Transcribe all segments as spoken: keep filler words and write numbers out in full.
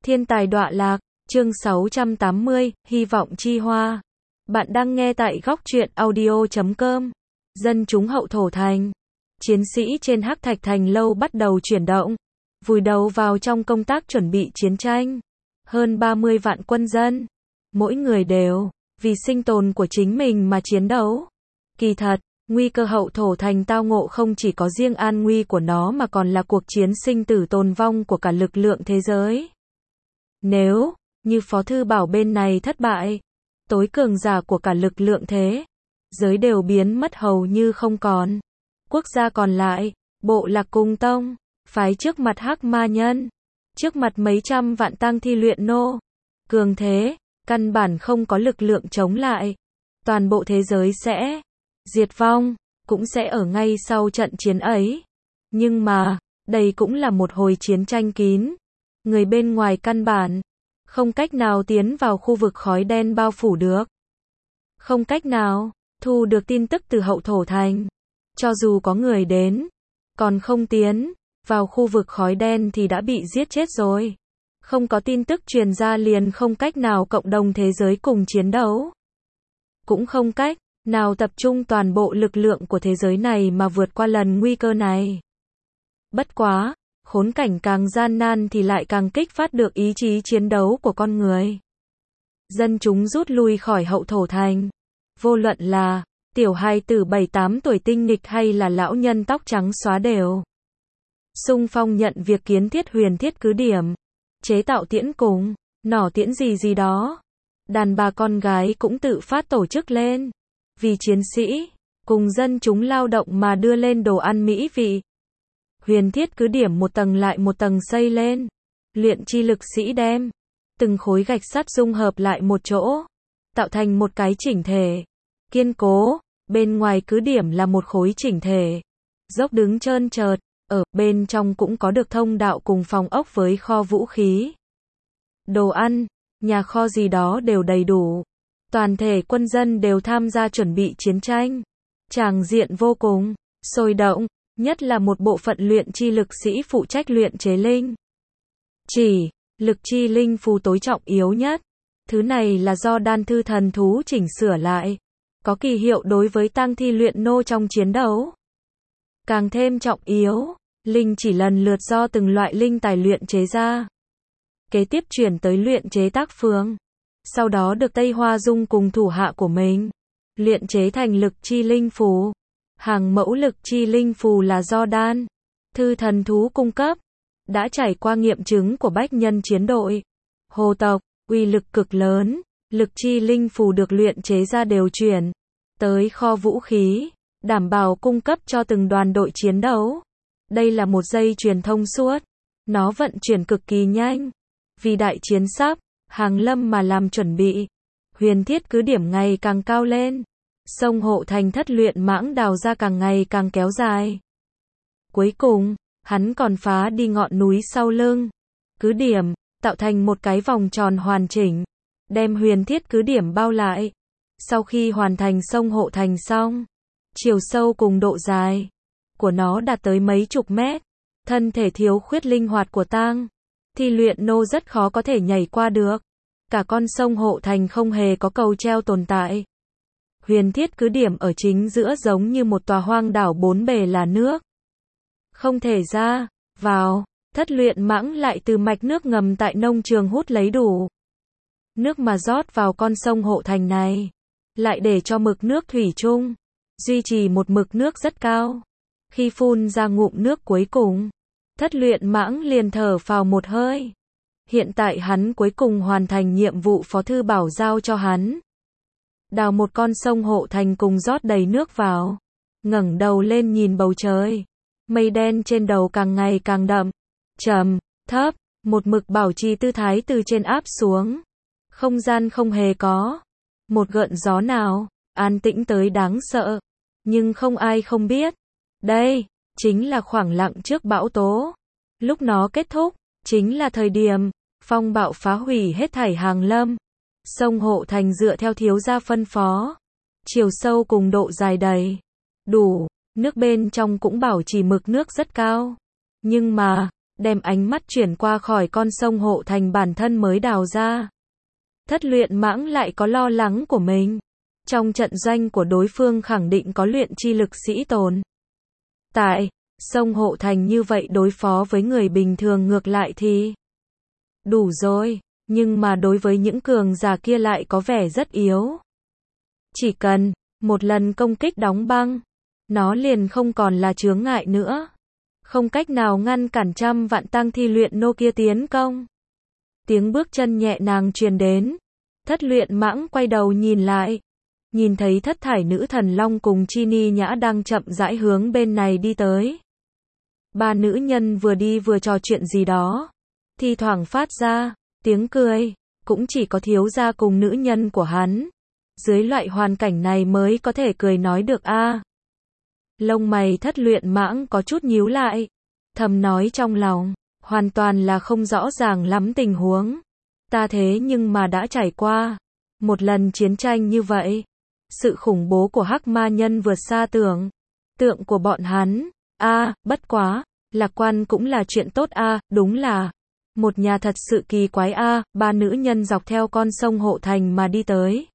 Thiên tài đọa lạc, chương sáu trăm tám mươi, hy vọng chi hoa. Bạn đang nghe tại góc truyện audio chấm com. Dân chúng Hậu Thổ Thành. Chiến sĩ trên Hắc Thạch Thành lâu bắt đầu chuyển động, vùi đầu vào trong công tác chuẩn bị chiến tranh. Hơn ba mươi vạn quân dân, mỗi người đều vì sinh tồn của chính mình mà chiến đấu. Kỳ thật, nguy cơ Hậu Thổ Thành tao ngộ không chỉ có riêng an nguy của nó mà còn là cuộc chiến sinh tử tồn vong của cả lực lượng thế giới. Nếu như Phó Thư Bảo bên này thất bại, tối cường giả của cả lực lượng thế giới đều biến mất hầu như không còn. Quốc gia còn lại, Bộ Lạc Cung Tông, phái trước mặt Hắc Ma Nhân, trước mặt mấy trăm vạn tang thi luyện nô, cường thế, căn bản không có lực lượng chống lại. Toàn bộ thế giới sẽ diệt vong, cũng sẽ ở ngay sau trận chiến ấy. Nhưng mà, đây cũng là một hồi chiến tranh kín. Người bên ngoài căn bản không cách nào tiến vào khu vực khói đen bao phủ được. Không cách nào thu được tin tức từ Hậu Thổ Thành. Cho dù có người đến, còn không tiến vào khu vực khói đen thì đã bị giết chết rồi. Không có tin tức truyền ra liền không cách nào cộng đồng thế giới cùng chiến đấu. Cũng không cách nào tập trung toàn bộ lực lượng của thế giới này mà vượt qua lần nguy cơ này. Bất quá, khốn cảnh càng gian nan thì lại càng kích phát được ý chí chiến đấu của con người. Dân chúng rút lui khỏi Hậu Thổ Thành. Vô luận là tiểu hài tử bảy tám tuổi tinh nghịch hay là lão nhân tóc trắng xóa đều xung phong nhận việc kiến thiết huyền thiết cứ điểm, chế tạo tiễn cùng, nỏ tiễn gì gì đó. Đàn bà con gái cũng tự phát tổ chức lên, vì chiến sĩ cùng dân chúng lao động mà đưa lên đồ ăn mỹ vị. Huyền thiết cứ điểm một tầng lại một tầng xây lên, luyện chi lực sĩ đem từng khối gạch sắt dung hợp lại một chỗ, tạo thành một cái chỉnh thể kiên cố. Bên ngoài cứ điểm là một khối chỉnh thể dốc đứng trơn trượt, ở bên trong cũng có được thông đạo cùng phòng ốc với kho vũ khí, đồ ăn, nhà kho gì đó đều đầy đủ. Toàn thể quân dân đều tham gia chuẩn bị chiến tranh. Tràng diện vô cùng sôi động, nhất là một bộ phận luyện chi lực sĩ phụ trách luyện chế linh chỉ, lực chi linh phù tối trọng yếu nhất. Thứ này là do đan thư thần thú chỉnh sửa lại, có kỳ hiệu đối với tang thi luyện nô trong chiến đấu. Càng thêm trọng yếu, linh chỉ lần lượt do từng loại linh tài luyện chế ra, kế tiếp chuyển tới luyện chế tác phương, sau đó được Tây Hoa Dung cùng thủ hạ của mình luyện chế thành lực chi linh phù. Hàng mẫu lực chi linh phù là do đan thư thần thú cung cấp, đã trải qua nghiệm chứng của bách nhân chiến đội, hồ tộc, uy lực cực lớn. Lực chi linh phù được luyện chế ra đều chuyển tới kho vũ khí, đảm bảo cung cấp cho từng đoàn đội chiến đấu. Đây là một dây chuyền thông suốt, nó vận chuyển cực kỳ nhanh. Vì đại chiến sắp hàng lâm mà làm chuẩn bị, huyền thiết cứ điểm ngày càng cao lên. Sông Hộ Thành thất luyện mãng đào ra càng ngày càng kéo dài. Cuối cùng, hắn còn phá đi ngọn núi sau lưng cứ điểm, tạo thành một cái vòng tròn hoàn chỉnh, đem huyền thiết cứ điểm bao lại. Sau khi hoàn thành sông Hộ Thành xong, chiều sâu cùng độ dài của nó đạt tới mấy chục mét. Thân thể thiếu khuyết linh hoạt của tang thi luyện nô rất khó có thể nhảy qua được. Cả con sông Hộ Thành không hề có cầu treo tồn tại. Huyền thiết cứ điểm ở chính giữa giống như một tòa hoang đảo bốn bề là nước, không thể ra vào. Thất luyện mãng lại từ mạch nước ngầm tại nông trường hút lấy đủ nước mà rót vào con sông Hộ Thành này, lại để cho mực nước thủy chung duy trì một mực nước rất cao. Khi phun ra ngụm nước cuối cùng, thất luyện mãng liền thở phào một hơi. Hiện tại hắn cuối cùng hoàn thành nhiệm vụ Phó Thư Bảo giao cho hắn. Đào một con sông Hộ Thành cùng rót đầy nước vào. Ngẩng đầu lên nhìn bầu trời, mây đen trên đầu càng ngày càng đậm, trầm, thấp, một mực bảo trì tư thái từ trên áp xuống. Không gian không hề có một gợn gió nào, an tĩnh tới đáng sợ. Nhưng không ai không biết, đây chính là khoảng lặng trước bão tố. Lúc nó kết thúc, chính là thời điểm phong bạo phá hủy hết thảy hàng lâm. Sông Hộ Thành dựa theo thiếu gia phân phó, chiều sâu cùng độ dài đầy đủ, nước bên trong cũng bảo trì mực nước rất cao. Nhưng mà, đem ánh mắt chuyển qua khỏi con sông hộ thành bản thân mới đào ra. Thất luyện mãng lại có lo lắng của mình. Trong trận doanh của đối phương khẳng định có luyện chi lực sĩ tồn tại, sông hộ thành như vậy đối phó với người bình thường ngược lại thì đủ rồi, nhưng mà đối với những cường giả kia lại có vẻ rất yếu. Chỉ cần một lần công kích đóng băng, nó liền không còn là chướng ngại nữa. Không cách nào ngăn cản trăm vạn tang thi luyện nô kia tiến công. Tiếng bước chân nhẹ nhàng truyền đến. Thất luyện mãng quay đầu nhìn lại. Nhìn thấy thất thải nữ thần long cùng Chi Ni Nhã đang chậm rãi hướng bên này đi tới. Ba nữ nhân vừa đi vừa trò chuyện gì đó. Thi thoảng phát ra tiếng cười. Cũng chỉ có thiếu gia cùng nữ nhân của hắn. Dưới loại hoàn cảnh này mới có thể cười nói được a. À. Lông mày thất luyện mãng có chút nhíu lại. Thầm nói trong lòng. Hoàn toàn là không rõ ràng lắm tình huống. Ta thế nhưng mà đã trải qua một lần chiến tranh như vậy. Sự khủng bố của hắc ma nhân vượt xa tưởng tượng của bọn hắn. A, à, bất quá, lạc quan cũng là chuyện tốt a, à, đúng là một nhà thật sự kỳ quái a. À, ba nữ nhân dọc theo con sông hộ thành mà đi tới.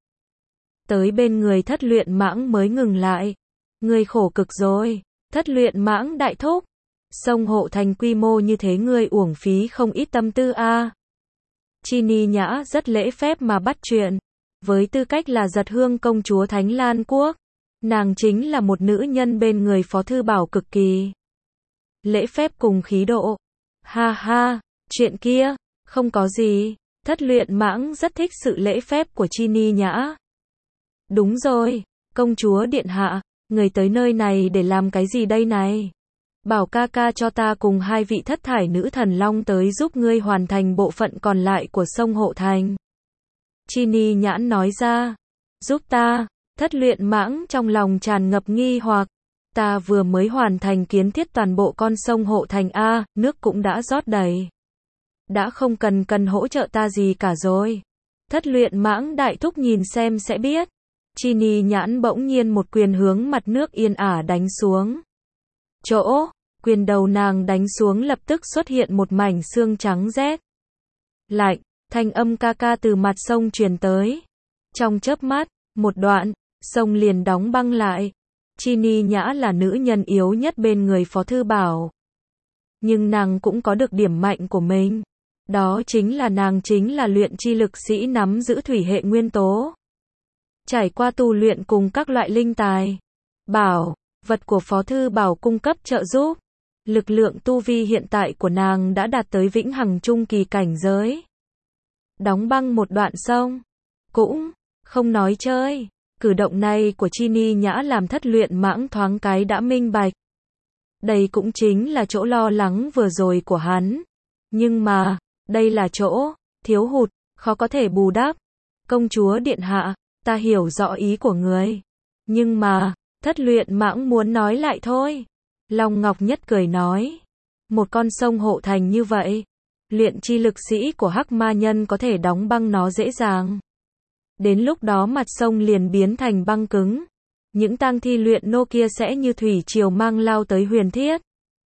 Tới bên người thất luyện mãng mới ngừng lại. Ngươi khổ cực rồi. Thất luyện mãng đại thúc. Sông hộ thành quy mô như thế ngươi uổng phí không ít tâm tư a. À. Chi Ni Nhã rất lễ phép mà bắt chuyện. Với tư cách là giật hương công chúa Thánh Lan Quốc, nàng chính là một nữ nhân bên người Phó Thư Bảo cực kỳ lễ phép cùng khí độ. Ha ha, chuyện kia, không có gì. Thất luyện mãng rất thích sự lễ phép của Chi Ni Nhã. Đúng rồi, công chúa điện hạ, người tới nơi này để làm cái gì đây này? Bảo ca ca cho ta cùng hai vị thất thải nữ thần long tới giúp ngươi hoàn thành bộ phận còn lại của sông hộ thành. Chi Ni Nhãn nói ra. Giúp ta. Thất luyện mãng trong lòng tràn ngập nghi hoặc. Ta vừa mới hoàn thành kiến thiết toàn bộ con sông hộ thành A, nước cũng đã rót đầy. Đã không cần cần hỗ trợ ta gì cả rồi. Thất luyện mãng đại thúc nhìn xem sẽ biết. Chi Ni Nhãn bỗng nhiên một quyền hướng mặt nước yên ả đánh xuống. Chỗ, quyền đầu nàng đánh xuống lập tức xuất hiện một mảnh xương trắng rét. Lạnh, thanh âm ca ca từ mặt sông truyền tới. Trong chớp mắt, một đoạn, sông liền đóng băng lại. Chi Ni Nhã là nữ nhân yếu nhất bên người Phó Thư Bảo. Nhưng nàng cũng có được điểm mạnh của mình. Đó chính là nàng chính là luyện chi lực sĩ nắm giữ thủy hệ nguyên tố. Trải qua tu luyện cùng các loại linh tài, bảo vật của Phó Thư Bảo cung cấp trợ giúp. Lực lượng tu vi hiện tại của nàng đã đạt tới vĩnh hằng trung kỳ cảnh giới. Đóng băng một đoạn sông. Cũng không nói chơi. Cử động này của Chi Ni Nhã làm thất luyện mãng thoáng cái đã minh bạch. Đây cũng chính là chỗ lo lắng vừa rồi của hắn. Nhưng mà, đây là chỗ thiếu hụt, khó có thể bù đắp. Công chúa điện hạ, ta hiểu rõ ý của người. Nhưng mà, thất luyện mãng muốn nói lại thôi. Long Ngọc Nhất cười nói. Một con sông hộ thành như vậy. Luyện chi lực sĩ của hắc ma nhân có thể đóng băng nó dễ dàng. Đến lúc đó mặt sông liền biến thành băng cứng. Những tang thi luyện nô kia sẽ như thủy triều mang lao tới huyền thiết.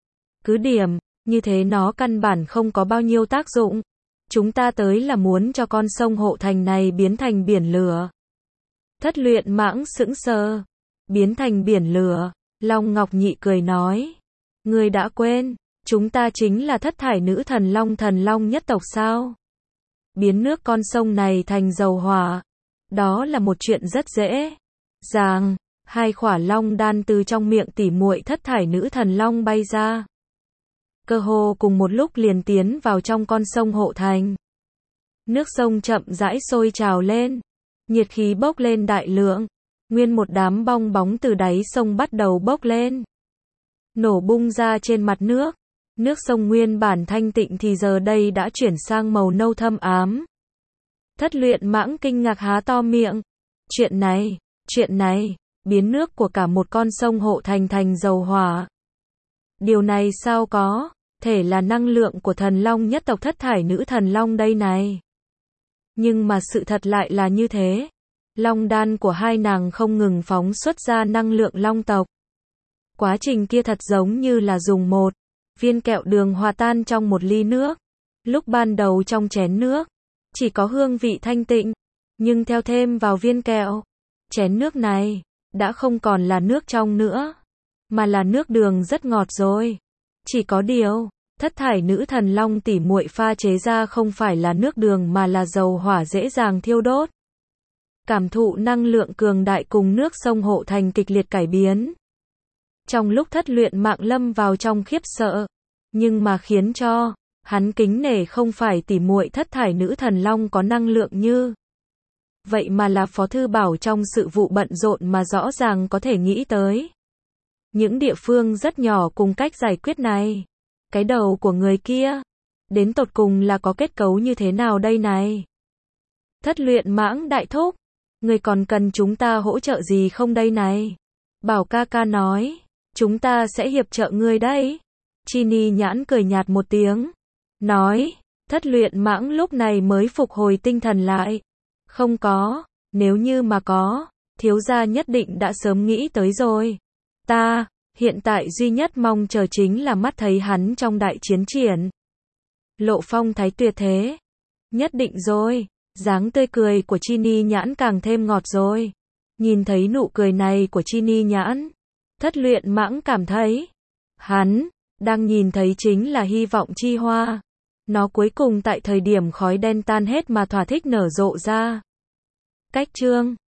Cứ điểm, như thế nó căn bản không có bao nhiêu tác dụng. Chúng ta tới là muốn cho con sông hộ thành này biến thành biển lửa. Thất luyện mãng sững sờ. Biến thành biển lửa. Long Ngọc Nhị cười nói. Ngươi đã quên, chúng ta chính là thất thải nữ thần long thần long nhất tộc sao? Biến nước con sông này thành dầu hỏa. Đó là một chuyện rất dễ dàng. Hai khỏa long đan từ trong miệng tỉ muội thất thải nữ thần long bay ra. Cơ hồ cùng một lúc liền tiến vào trong con sông hộ thành. Nước sông chậm rãi sôi trào lên. Nhiệt khí bốc lên đại lượng. Nguyên một đám bong bóng từ đáy sông bắt đầu bốc lên. Nổ bung ra trên mặt nước. Nước sông nguyên bản thanh tịnh thì giờ đây đã chuyển sang màu nâu thâm ám. Thất luyện mãng kinh ngạc há to miệng. Chuyện này, chuyện này, biến nước của cả một con sông hộ thành thành dầu hỏa. Điều này sao có thể là năng lượng của thần long nhất tộc thất thải nữ thần long đây này. Nhưng mà sự thật lại là như thế. Long đan của hai nàng không ngừng phóng xuất ra năng lượng long tộc. Quá trình kia thật giống như là dùng một Viên kẹo đường hòa tan trong một ly nước. Lúc ban đầu trong chén nước, chỉ có hương vị thanh tịnh, nhưng theo thêm vào viên kẹo, chén nước này đã không còn là nước trong nữa, mà là nước đường rất ngọt rồi. Chỉ có điều, thất thải nữ thần long tỉ muội pha chế ra không phải là nước đường mà là dầu hỏa dễ dàng thiêu đốt. Cảm thụ năng lượng cường đại cùng nước sông Hộ Thành kịch liệt cải biến. Trong lúc Thất Luyện Mạng lâm vào trong khiếp sợ, nhưng mà khiến cho hắn kính nể không phải tỉ muội thất thải nữ thần long có năng lượng như vậy mà là Phó Thư Bảo trong sự vụ bận rộn mà rõ ràng có thể nghĩ tới những địa phương rất nhỏ cùng cách giải quyết này. Cái đầu của người kia, đến tột cùng là có kết cấu như thế nào đây này? Thất Luyện Mãng đại thúc, người còn cần chúng ta hỗ trợ gì không đây này? Bảo ca ca nói, chúng ta sẽ hiệp trợ ngươi đấy. Chini nhãn cười nhạt một tiếng, nói, Thất Luyện Mãng lúc này mới phục hồi tinh thần lại. Không có, nếu như mà có, thiếu gia nhất định đã sớm nghĩ tới rồi. Ta, hiện tại duy nhất mong chờ chính là mắt thấy hắn trong đại chiến triển. Lộ phong thái tuyệt thế. Nhất định rồi, dáng tươi cười của Chini nhãn càng thêm ngọt rồi. Nhìn thấy nụ cười này của Chini nhãn, Thất Luyện Mãng cảm thấy, hắn đang nhìn thấy chính là hy vọng chi hoa. Nó cuối cùng tại thời điểm khói đen tan hết mà thỏa thích nở rộ ra. Cách chương